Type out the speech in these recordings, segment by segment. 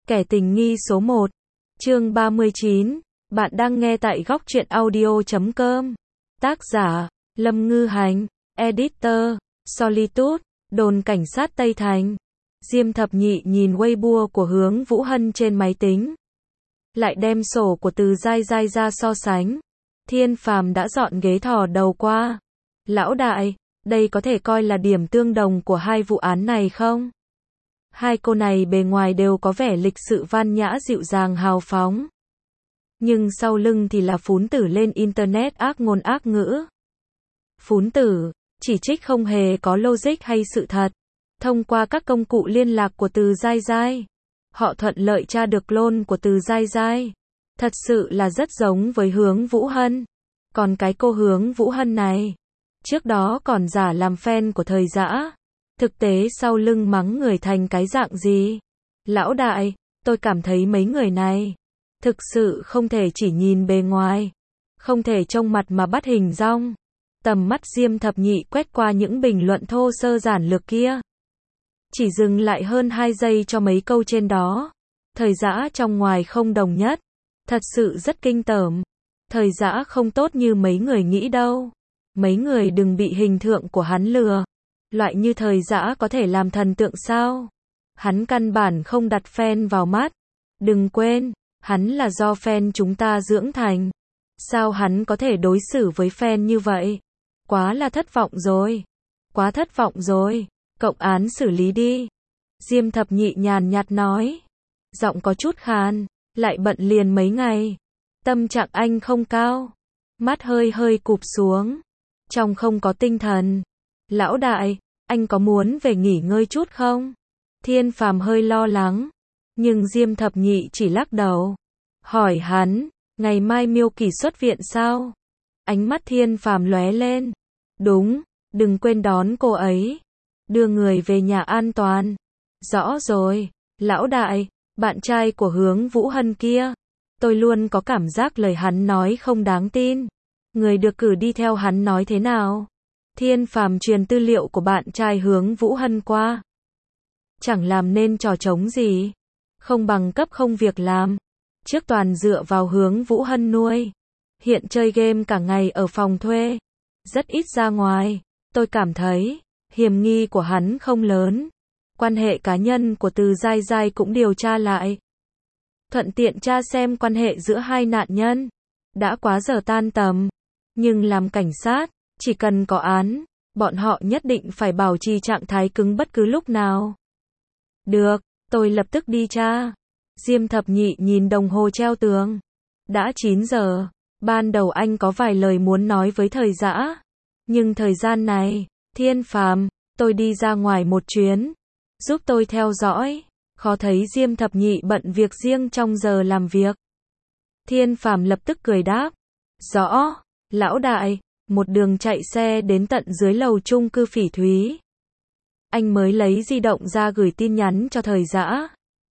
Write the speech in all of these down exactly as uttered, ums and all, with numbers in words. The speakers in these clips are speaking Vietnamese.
Kẻ tình nghi số một. Chương ba mươi chín. Bạn đang nghe tại góc truyện audio chấm com. Tác giả: Lâm Ngư Hành. Editor: Solitude. Đồn cảnh sát Tây Thành. Diêm Thập Nhị nhìn Weibo của Hướng Vũ Hân trên máy tính. Lại đem sổ của Từ Giai Giai ra so sánh. Thiên Phàm đã dọn ghế thò đầu qua. Lão đại, đây có thể coi là điểm tương đồng của hai vụ án này không? Hai cô này bề ngoài đều có vẻ lịch sự văn nhã dịu dàng hào phóng. Nhưng sau lưng thì là phún tử lên internet ác ngôn ác ngữ. Phún tử, chỉ trích không hề có logic hay sự thật. Thông qua các công cụ liên lạc của Từ Giai Giai, họ thuận lợi tra được clone của Từ Giai Giai. Thật sự là rất giống với Hướng Vũ Hân. Còn cái cô Hướng Vũ Hân này, trước đó còn giả làm fan của Thời Dã. Thực tế sau lưng mắng người thành cái dạng gì? Lão đại, tôi cảm thấy mấy người này thực sự không thể chỉ nhìn bề ngoài, không thể trông mặt mà bắt hình dong. Tầm mắt Diêm Thập Nhị quét qua những bình luận thô sơ giản lược kia, chỉ dừng lại hơn hai giây cho mấy câu trên đó. Thời Dã trong ngoài không đồng nhất, thật sự rất kinh tởm. Thời Dã không tốt như mấy người nghĩ đâu. Mấy người đừng bị hình tượng của hắn lừa. Loại như Thời Dã có thể làm thần tượng sao? Hắn căn bản không đặt fan vào mắt. Đừng quên, hắn là do fan chúng ta dưỡng thành. Sao hắn có thể đối xử với fan như vậy? Quá là thất vọng rồi. Quá thất vọng rồi. Cộng án xử lý đi. Diêm Thập Nhị nhàn nhạt nói. Giọng có chút khàn, lại bận liền mấy ngày. Tâm trạng anh không cao. Mắt hơi hơi cụp xuống. Trông không có tinh thần. Lão đại, anh có muốn về nghỉ ngơi chút không? Thiên Phàm hơi lo lắng. Nhưng Diêm Thập Nhị chỉ lắc đầu. Hỏi hắn, ngày mai Miêu Kỳ xuất viện sao? Ánh mắt Thiên Phàm lóe lên. Đúng, đừng quên đón cô ấy. Đưa người về nhà an toàn. Rõ rồi, lão đại, bạn trai của Hướng Vũ Hân kia. Tôi luôn có cảm giác lời hắn nói không đáng tin. Người được cử đi theo hắn nói thế nào? Thiên Phàm truyền tư liệu của bạn trai Hướng Vũ Hân qua. Chẳng làm nên trò trống gì. Không bằng cấp không việc làm. Trước toàn dựa vào Hướng Vũ Hân nuôi. Hiện chơi game cả ngày ở phòng thuê. Rất ít ra ngoài. Tôi cảm thấy, hiểm nghi của hắn không lớn. Quan hệ cá nhân của Từ Giai Giai cũng điều tra lại. Thuận tiện tra xem quan hệ giữa hai nạn nhân. Đã quá giờ tan tầm. Nhưng làm cảnh sát, chỉ cần có án, bọn họ nhất định phải bảo trì trạng thái cứng bất cứ lúc nào. Được, tôi lập tức đi tra. Diêm Thập Nhị nhìn đồng hồ treo tường. Đã chín giờ, ban đầu anh có vài lời muốn nói với Thời Dã. Nhưng thời gian này, Thiên Phàm, tôi đi ra ngoài một chuyến. Giúp tôi theo dõi. Khó thấy Diêm Thập Nhị bận việc riêng trong giờ làm việc. Thiên Phàm lập tức cười đáp. Rõ, lão đại. Một đường chạy xe đến tận dưới lầu chung cư Phỉ Thúy. Anh mới lấy di động ra gửi tin nhắn cho Thời Dã.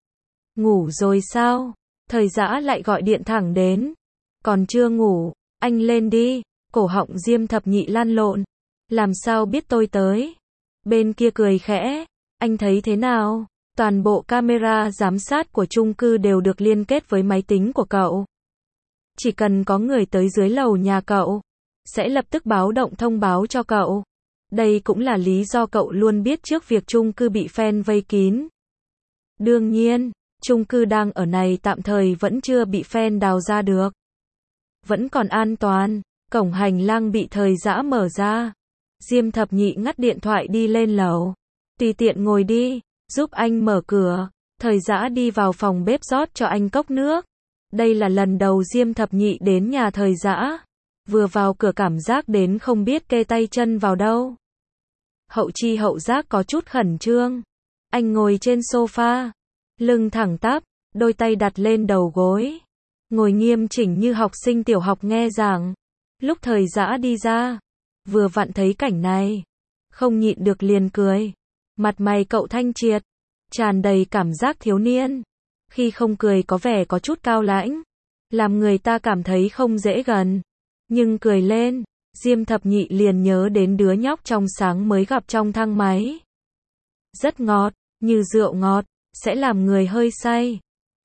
Ngủ rồi sao? Thời Dã lại gọi điện thẳng đến. Còn chưa ngủ, anh lên đi. Cổ họng Diêm Thập Nhị lăn lộn. Làm sao biết tôi tới? Bên kia cười khẽ. Anh thấy thế nào? Toàn bộ camera giám sát của chung cư đều được liên kết với máy tính của cậu. Chỉ cần có người tới dưới lầu nhà cậu, sẽ lập tức báo động thông báo cho cậu. Đây cũng là lý do cậu luôn biết trước việc chung cư bị fan vây kín. Đương nhiên, chung cư đang ở này tạm thời vẫn chưa bị fan đào ra được. Vẫn còn an toàn, cổng hành lang bị Thời Dã mở ra. Diêm Thập Nhị ngắt điện thoại đi lên lầu. Tùy tiện ngồi đi, giúp anh mở cửa. Thời Dã đi vào phòng bếp rót cho anh cốc nước. Đây là lần đầu Diêm Thập Nhị đến nhà Thời Dã. Vừa vào cửa cảm giác đến không biết kê tay chân vào đâu. Hậu chi hậu giác có chút khẩn trương. Anh ngồi trên sofa, lưng thẳng tắp, đôi tay đặt lên đầu gối. Ngồi nghiêm chỉnh như học sinh tiểu học nghe giảng. Lúc Thời Dã đi ra, vừa vặn thấy cảnh này. Không nhịn được liền cười. Mặt mày cậu thanh triệt, tràn đầy cảm giác thiếu niên. Khi không cười có vẻ có chút cao lãnh, làm người ta cảm thấy không dễ gần. Nhưng cười lên, Diêm Thập Nhị liền nhớ đến đứa nhóc trong sáng mới gặp trong thang máy. Rất ngọt, như rượu ngọt, sẽ làm người hơi say.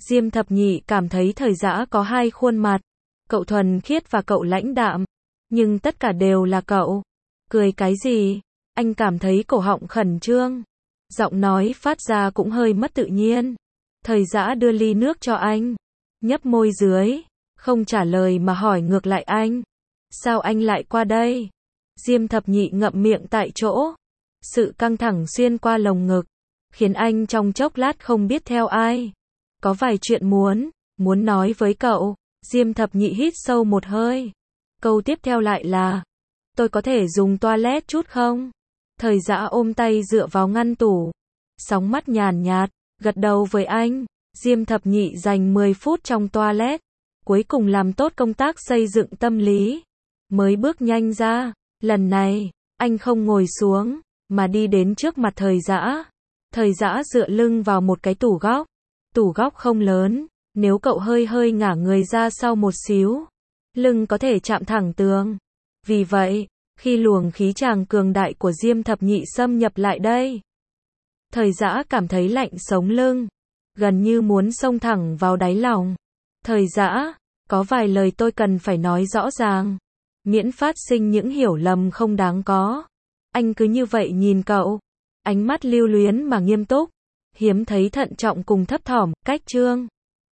Diêm Thập Nhị cảm thấy Thời Dã có hai khuôn mặt, cậu thuần khiết và cậu lãnh đạm, nhưng tất cả đều là cậu. Cười cái gì? Anh cảm thấy cổ họng khẩn trương, giọng nói phát ra cũng hơi mất tự nhiên. Thời Dã đưa ly nước cho anh, nhấp môi dưới, không trả lời mà hỏi ngược lại anh. Sao anh lại qua đây? Diêm Thập Nhị ngậm miệng tại chỗ. Sự căng thẳng xuyên qua lồng ngực, khiến anh trong chốc lát không biết theo ai. Có vài chuyện muốn, muốn nói với cậu. Diêm Thập Nhị hít sâu một hơi. Câu tiếp theo lại là, tôi có thể dùng toilet chút không? Thời Dã ôm tay dựa vào ngăn tủ, sóng mắt nhàn nhạt, gật đầu với anh. Diêm Thập Nhị dành mười phút trong toilet, cuối cùng làm tốt công tác xây dựng tâm lý, mới bước nhanh ra. Lần này, anh không ngồi xuống, mà đi đến trước mặt Thời Dã. Thời Dã dựa lưng vào một cái tủ góc. Tủ góc không lớn, nếu cậu hơi hơi ngả người ra sau một xíu, lưng có thể chạm thẳng tường. Vì vậy, khi luồng khí tràng cường đại của Diêm Thập Nhị xâm nhập lại đây, Thời Dã cảm thấy lạnh sống lưng, gần như muốn xông thẳng vào đáy lòng. Thời Dã, có vài lời tôi cần phải nói rõ ràng, miễn phát sinh những hiểu lầm không đáng có. Anh cứ như vậy nhìn cậu, ánh mắt lưu luyến mà nghiêm túc, hiếm thấy thận trọng cùng thấp thỏm. Cách chương